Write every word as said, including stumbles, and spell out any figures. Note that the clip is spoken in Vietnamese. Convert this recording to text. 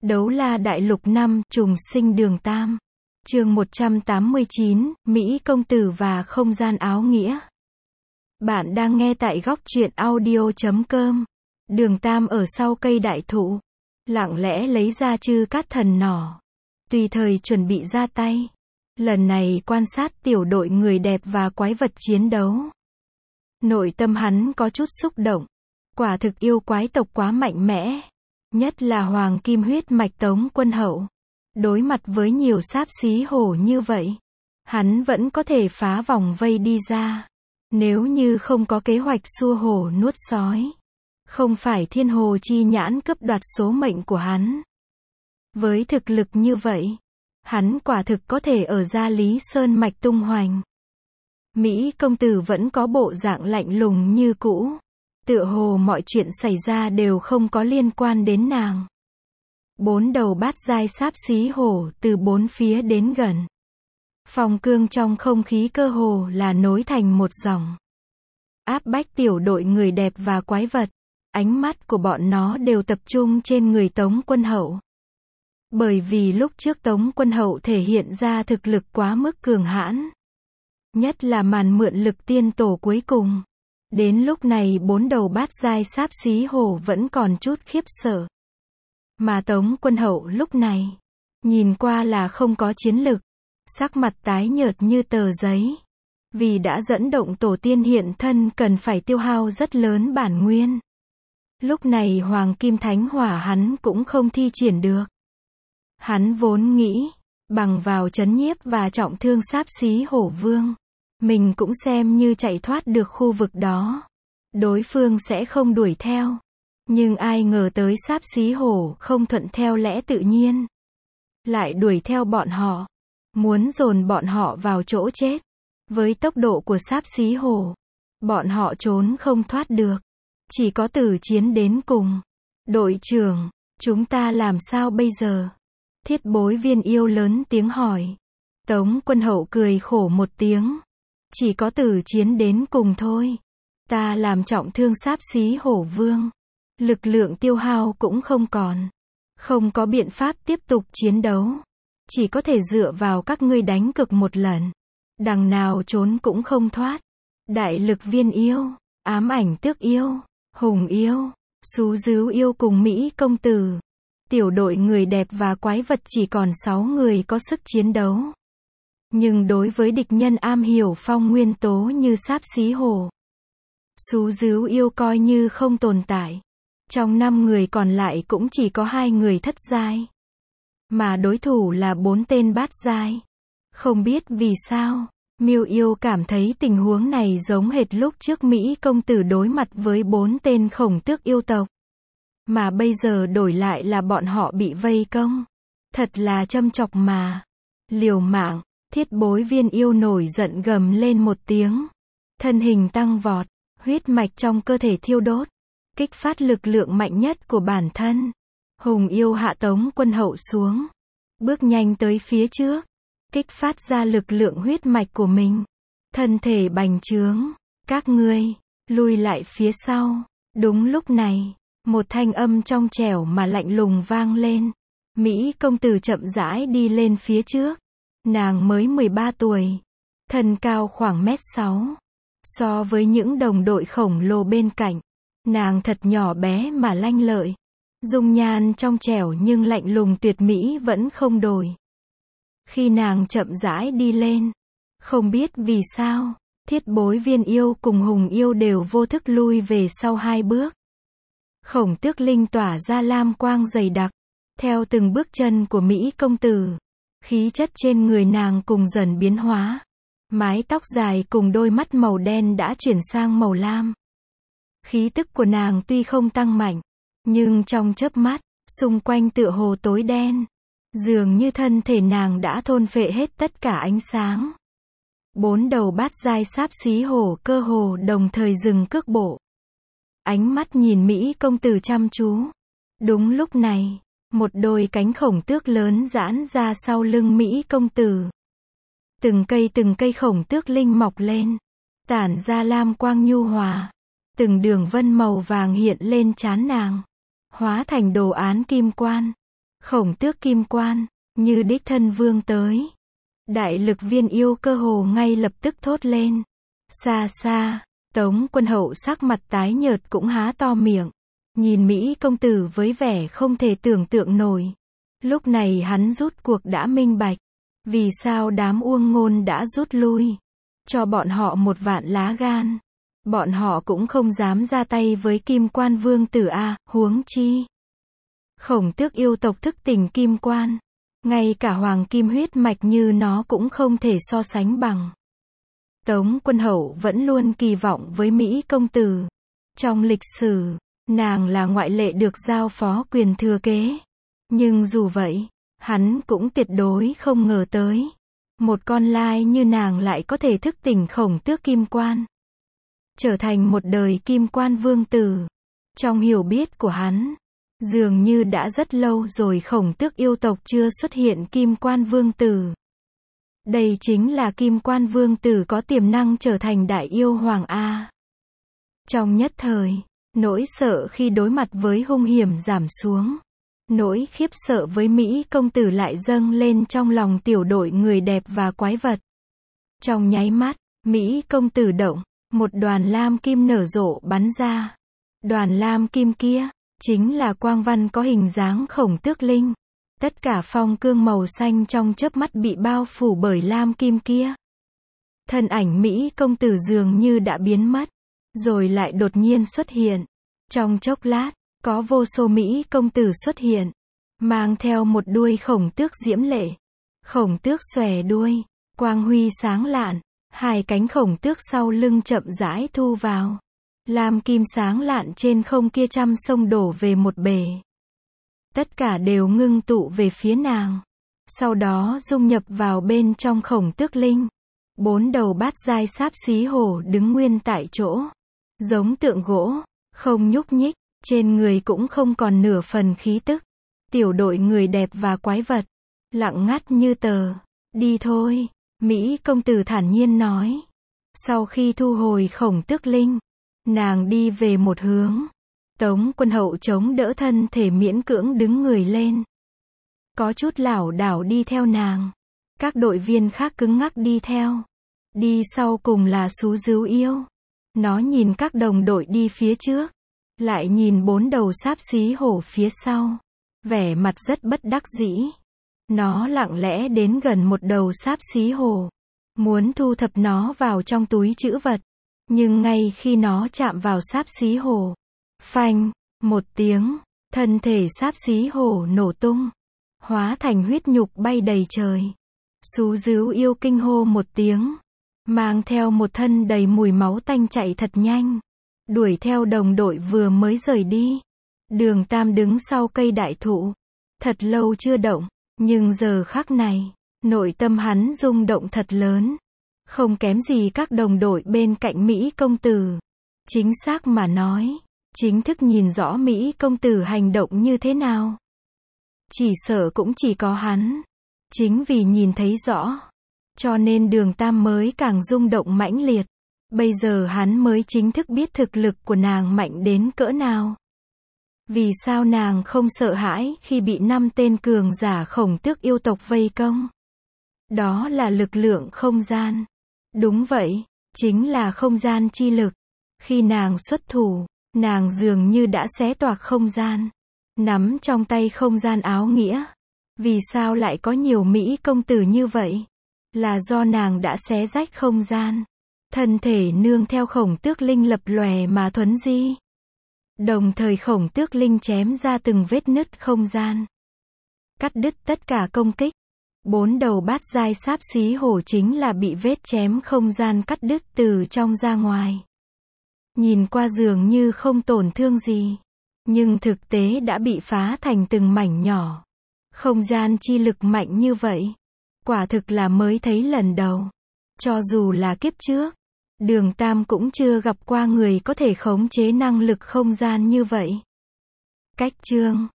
Đấu la đại lục năm, trùng sinh đường Tam. Chương một trăm tám mươi chín, Mỹ công tử và không gian áo nghĩa. Bạn đang nghe tại góc truyện audio chấm com. Đường Tam ở sau cây đại thụ, lặng lẽ lấy ra chư cát thần nỏ, tùy thời chuẩn bị ra tay. Lần này quan sát tiểu đội người đẹp và quái vật chiến đấu. Nội tâm hắn có chút xúc động. Quả thực yêu quái tộc quá mạnh mẽ. Nhất là hoàng kim huyết mạch Tống Quân Hậu. Đối mặt với nhiều xáp xí hổ như vậy, hắn vẫn có thể phá vòng vây đi ra. Nếu như không có kế hoạch xua hổ nuốt sói, không phải thiên hồ chi nhãn cướp đoạt số mệnh của hắn. Với thực lực như vậy, hắn quả thực có thể ở Gia Lý Sơn mạch tung hoành. Mỹ công tử vẫn có bộ dạng lạnh lùng như cũ. Tựa hồ mọi chuyện xảy ra đều không có liên quan đến nàng. Bốn đầu bát giai xáp xí hổ từ bốn phía đến gần. Phong cương trong không khí cơ hồ là nối thành một dòng. Áp bách tiểu đội người đẹp và quái vật. Ánh mắt của bọn nó đều tập trung trên người Tống Quân Hậu. Bởi vì lúc trước Tống Quân Hậu thể hiện ra thực lực quá mức cường hãn. Nhất là màn mượn lực tiên tổ cuối cùng. Đến lúc này bốn đầu bát giai xáp xí hổ vẫn còn chút khiếp sợ. Mà Tống Quân Hậu lúc này, nhìn qua là không có chiến lực, sắc mặt tái nhợt như tờ giấy. Vì đã dẫn động tổ tiên hiện thân cần phải tiêu hao rất lớn bản nguyên. Lúc này Hoàng Kim Thánh Hỏa hắn cũng không thi triển được. Hắn vốn nghĩ, bằng vào trấn nhiếp và trọng thương xáp xí hổ vương, mình cũng xem như chạy thoát được khu vực đó. Đối phương sẽ không đuổi theo. Nhưng ai ngờ tới xáp xí hổ không thuận theo lẽ tự nhiên. Lại đuổi theo bọn họ. Muốn dồn bọn họ vào chỗ chết. Với tốc độ của xáp xí hổ, bọn họ trốn không thoát được. Chỉ có tử chiến đến cùng. Đội trưởng, chúng ta làm sao bây giờ? Thiết bối viên yêu lớn tiếng hỏi. Tống Quân Hậu cười khổ một tiếng. Chỉ có tử chiến đến cùng thôi. Ta làm trọng thương xáp xí hổ vương. Lực lượng tiêu hao cũng không còn. Không có biện pháp tiếp tục chiến đấu. Chỉ có thể dựa vào các ngươi đánh cực một lần. Đằng nào trốn cũng không thoát. Đại lực viên yêu, ám ảnh tước yêu, hùng yêu, xú dứu yêu cùng Mỹ công tử. Tiểu đội người đẹp và quái vật chỉ còn sáu người có sức chiến đấu. Nhưng đối với địch nhân am hiểu phong nguyên tố như xáp xí hổ, xú dứu yêu coi như không tồn tại. Trong năm người còn lại cũng chỉ có hai người thất giai. Mà đối thủ là bốn tên bát giai. Không biết vì sao, Miêu Yêu cảm thấy tình huống này giống hệt lúc trước Mỹ công tử đối mặt với bốn tên khổng tước yêu tộc. Mà bây giờ đổi lại là bọn họ bị vây công. Thật là châm chọc mà. Liều mạng. Thiết bối viên yêu nổi giận gầm lên một tiếng. Thân hình tăng vọt, huyết mạch trong cơ thể thiêu đốt. Kích phát lực lượng mạnh nhất của bản thân. Hùng yêu hạ Tống Quân Hậu xuống. Bước nhanh tới phía trước. Kích phát ra lực lượng huyết mạch của mình. Thân thể bành trướng. Các ngươi, lui lại phía sau. Đúng lúc này, một thanh âm trong trẻo mà lạnh lùng vang lên. Mỹ công tử chậm rãi đi lên phía trước. Nàng mới mười ba tuổi. Thân cao khoảng mét sáu. So với những đồng đội khổng lồ bên cạnh, nàng thật nhỏ bé mà lanh lợi. Dung nhan trong trẻo nhưng lạnh lùng tuyệt mỹ vẫn không đổi. Khi nàng chậm rãi đi lên, không biết vì sao, thiết bối viên yêu cùng hùng yêu đều vô thức lui về sau hai bước. Khổng tước linh tỏa ra lam quang dày đặc. Theo từng bước chân của Mỹ công tử, khí chất trên người nàng cùng dần biến hóa. Mái tóc dài cùng đôi mắt màu đen đã chuyển sang màu lam. Khí tức của nàng tuy không tăng mạnh, nhưng trong chớp mắt, xung quanh tựa hồ tối đen. Dường như thân thể nàng đã thôn phệ hết tất cả ánh sáng. Bốn đầu bát giai xáp xí hổ cơ hồ đồng thời dừng cước bộ. Ánh mắt nhìn Mỹ công tử chăm chú. Đúng lúc này, một đôi cánh khổng tước lớn giãn ra sau lưng Mỹ công tử. Từng cây từng cây khổng tước linh mọc lên, tản ra lam quang nhu hòa. Từng đường vân màu vàng hiện lên trán nàng, hóa thành đồ án kim quan. Khổng Tước kim quan, như đích thân vương tới. Đại lực viên yêu cơ hồ ngay lập tức thốt lên. Xa xa, Tống Quân Hậu sắc mặt tái nhợt cũng há to miệng. Nhìn Mỹ công tử với vẻ không thể tưởng tượng nổi. Lúc này hắn rút cuộc đã minh bạch. Vì sao đám Uông Ngôn đã rút lui. Cho bọn họ một vạn lá gan. Bọn họ cũng không dám ra tay với kim quan vương tử a, huống chi. Khổng Tước yêu tộc thức tỉnh kim quan. Ngay cả hoàng kim huyết mạch như nó cũng không thể so sánh bằng. Tống Quân Hậu vẫn luôn kỳ vọng với Mỹ công tử. Trong lịch sử, nàng là ngoại lệ được giao phó quyền thừa kế. Nhưng dù vậy, hắn cũng tuyệt đối không ngờ tới. Một con lai như nàng lại có thể thức tỉnh Khổng Tước kim quan. Trở thành một đời kim quan vương tử. Trong hiểu biết của hắn, dường như đã rất lâu rồi Khổng Tước yêu tộc chưa xuất hiện kim quan vương tử. Đây chính là kim quan vương tử có tiềm năng trở thành đại yêu hoàng A. Trong nhất thời, nỗi sợ khi đối mặt với hung hiểm giảm xuống. Nỗi khiếp sợ với Mỹ công tử lại dâng lên trong lòng tiểu đội người đẹp và quái vật. Trong nháy mắt, Mỹ công tử động, một đoàn lam kim nở rộ bắn ra. Đoàn lam kim kia, chính là quang văn có hình dáng Khổng Tước linh. Tất cả phong cương màu xanh trong chớp mắt bị bao phủ bởi lam kim kia. Thân ảnh Mỹ công tử dường như đã biến mất, rồi lại đột nhiên xuất hiện. Trong chốc lát, có vô số Mỹ công tử xuất hiện, mang theo một đuôi Khổng Tước diễm lệ. Khổng Tước xòe đuôi, quang huy sáng lạn, hai cánh Khổng Tước sau lưng chậm rãi thu vào. Lam kim sáng lạn trên không kia trăm sông đổ về một bể. Tất cả đều ngưng tụ về phía nàng. Sau đó dung nhập vào bên trong Khổng Tước linh. Bốn đầu bát giai sáp xí hổ đứng nguyên tại chỗ. Giống tượng gỗ, không nhúc nhích, trên người cũng không còn nửa phần khí tức. Tiểu đội người đẹp và quái vật, lặng ngắt như tờ. Đi thôi, Mỹ công tử thản nhiên nói. Sau khi thu hồi Khổng Tước linh, nàng đi về một hướng. Tống Quân Hậu chống đỡ thân thể miễn cưỡng đứng người lên. Có chút lảo đảo đi theo nàng. Các đội viên khác cứng ngắc đi theo. Đi sau cùng là Sú Dứu yêu. Nó nhìn các đồng đội đi phía trước. Lại nhìn bốn đầu sáp xí hổ phía sau. Vẻ mặt rất bất đắc dĩ. Nó lặng lẽ đến gần một đầu sáp xí hổ. Muốn thu thập nó vào trong túi trữ vật. Nhưng ngay khi nó chạm vào sáp xí hổ, phanh, một tiếng, thân thể sáp xí hổ nổ tung, hóa thành huyết nhục bay đầy trời. Sú Dứu yêu kinh hô một tiếng, mang theo một thân đầy mùi máu tanh chạy thật nhanh, đuổi theo đồng đội vừa mới rời đi. Đường Tam đứng sau cây đại thụ, thật lâu chưa động, nhưng giờ khắc này, nội tâm hắn rung động thật lớn. Không kém gì các đồng đội bên cạnh Mỹ công tử. Chính xác mà nói, chính thức nhìn rõ Mỹ công tử hành động như thế nào. Chỉ sợ cũng chỉ có hắn. Chính vì nhìn thấy rõ, cho nên Đường Tam mới càng rung động mãnh liệt. Bây giờ hắn mới chính thức biết thực lực của nàng mạnh đến cỡ nào. Vì sao nàng không sợ hãi khi bị năm tên cường giả Khổng Tước yêu tộc vây công? Đó là lực lượng không gian. Đúng vậy, chính là không gian chi lực. Khi nàng xuất thủ, nàng dường như đã xé toạc không gian, nắm trong tay không gian áo nghĩa. Vì sao lại có nhiều Mỹ công tử như vậy? Là do nàng đã xé rách không gian. Thân thể nương theo Khổng Tước linh lập lòe mà thuấn di. Đồng thời Khổng Tước linh chém ra từng vết nứt không gian. Cắt đứt tất cả công kích. Bốn đầu bát giai sáp xí hổ chính là bị vết chém không gian cắt đứt từ trong ra ngoài. Nhìn qua dường như không tổn thương gì, nhưng thực tế đã bị phá thành từng mảnh nhỏ. Không gian chi lực mạnh như vậy, quả thực là mới thấy lần đầu. Cho dù là kiếp trước, Đường Tam cũng chưa gặp qua người có thể khống chế năng lực không gian như vậy. Cách chương